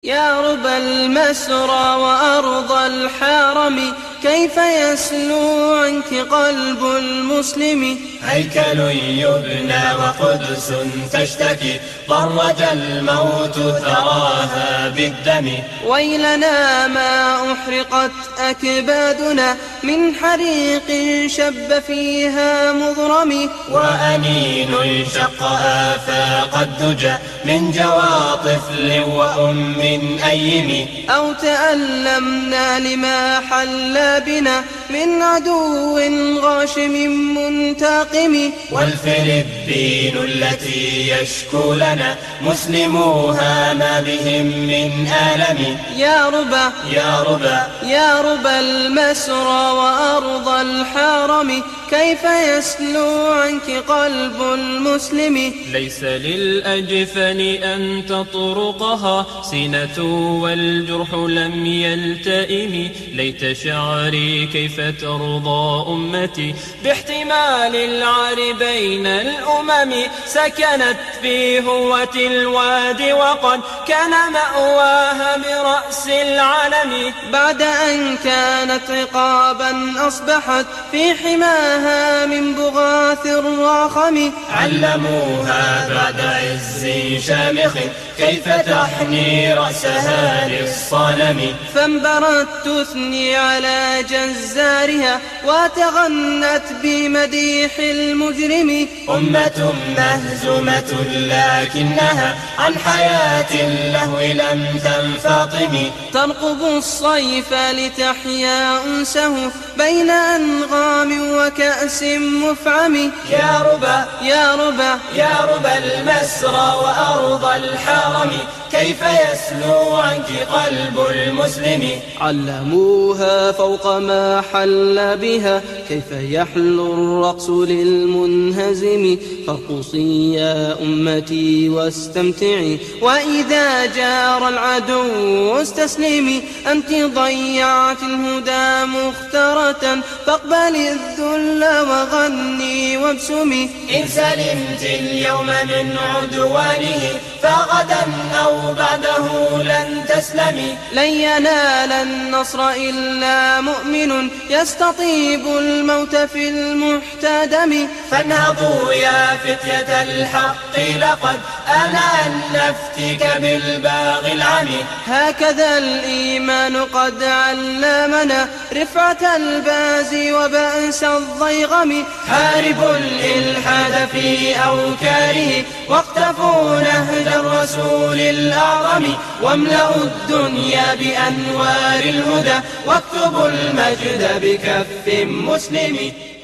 يا رب المسرى وأرض الحرم، كيف يسلو عنك قلب المسلم؟ هيكل يبنى وقدس تشتكي، ضرج الموت ثراها بالدم. ويلنا ما أحرقت أكبادنا من حريق شب فيها مضرم. وأنين شق آفاق الدجى من جوى طفل وأم أيم. أو تألمنا لما حل بنا من عدو غاشم منتقم. والفلبين التي يشكو لنا مسلموها ما بهم من آلم. يا ربا يا ربا يا ربا المسرى وأرض الحرم، كيف يسلو عنك قلب المسلم؟ ليس للأجفن أن تطرقها سنة والجرح لم يلتئم. ليت شعري كيف ترضى أمتي باحتمال العار بين الأمم. سكنت في هوة الوادي وقد كان مأواها برأس العلم. بعد أن كانت عقابا أصبحت في حماها من بغاث الراخم. علموها بعد عز شامخ كيف تحني رأسها للصنم. فانبرت تثني على جزارها وتغنت بمديح المجرم. أمة مهزومة لكنها عن حياة اللهو لم تنفطم. ترقب الصيف لتحيا أنسه بين أنغام وكأس مفعم. يا ربا يا ربا يا ربا المسرى وأرض الحرم، كيف يسلو عنك قلب المسلم. علموها فوق ما حل بها كيف يحلو الرقص للمنهزم. فارقصي يا أمتي واستمتعي، وإذا جار العدو استسلمي. أنت ضيعت الهدى مخترة، فاقبلي الذل وغني وابسمي. إن سلمت اليوم من عدوانه فغدا أو بعده لن تسلمي. لن ينال النصر إلا مؤمن يستطيب الموت في المحتدم. فانهضوا يا فتية الحق لقد آن أن نفتك بالباغي العمي. هكذا الإيمان قد علمنا رفعة الباز وبأس الضيغم. حاربوا الإلحاد في أوكاره واقتفوا نهج الرسول الأعظم. واملأوا الدنيا بأنوار الهدى واكتبوا المجد بكف مسلم.